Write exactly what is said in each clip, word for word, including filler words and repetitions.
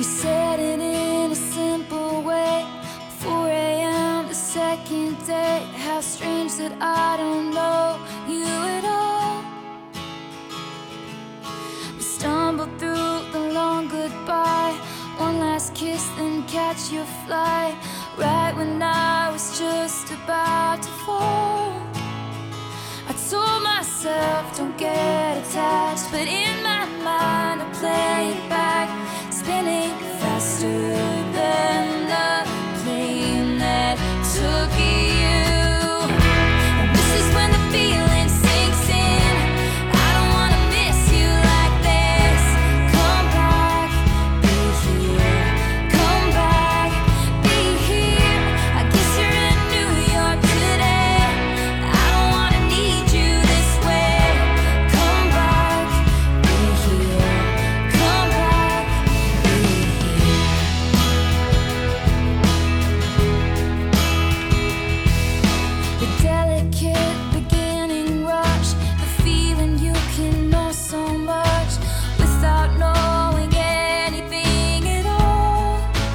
You said it in a simple way. four a m the second day. How strange that I don't know you at all. We stumbled through the long goodbye. One last kiss, then catch your flight. Right when I was just about to fall, I told myself, don't get attached. But in my mind I play it back, spinning faster than the plane that took you. And this is when the feeling sinks in. I don't wanna miss you like this. Come back, be here. Come back, be here. I guess you're in New York today. I don't wanna need you this way. Come back, be here. Come back, be here. The delicate beginning rush, the feeling you can know so much without knowing anything at all.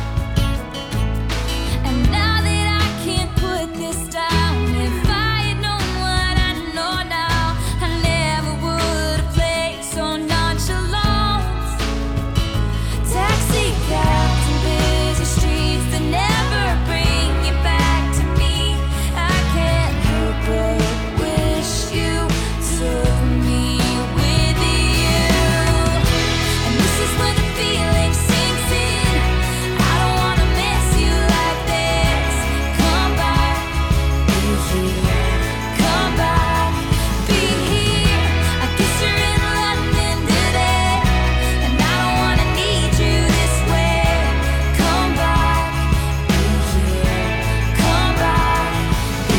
And now that I can't put this down, if I had known what I know now, I never would have played so nonchalant. Taxi cabs and busy streets that never bring you back to me. I can't help but wish you took me with you. And this is when the feeling sinks in. I don't wanna miss you like this. Come back, be here. Come back, be here. I guess you're in London today, and I don't wanna need you this way. Come back, be here. Come back, be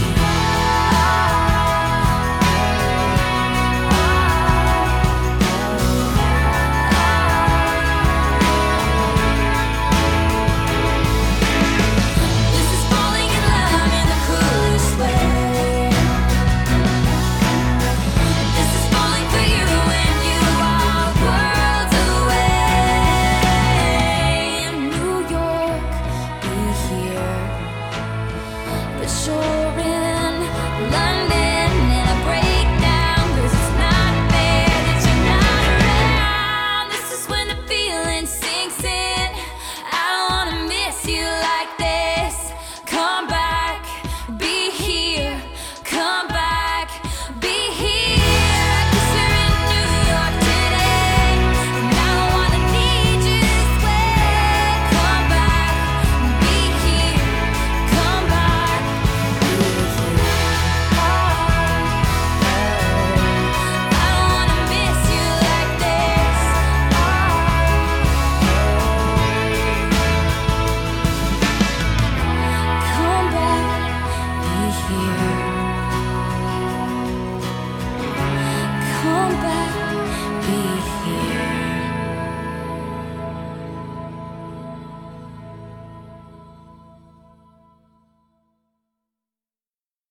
This is falling in love in the coolest way. This is falling for you when you are worlds away. In New York, be here. But you're in London and I break down, 'cause it's not fair that you're not around. This is when the feeling sinks in. I don't wanna miss you like this. Come back, be here. Come back, be here. I guess you're in New York today, and I don't wanna need you this way. Come back, be here. Come back, be here. I don't wanna miss you like this. Come back, be here. Come back, be here.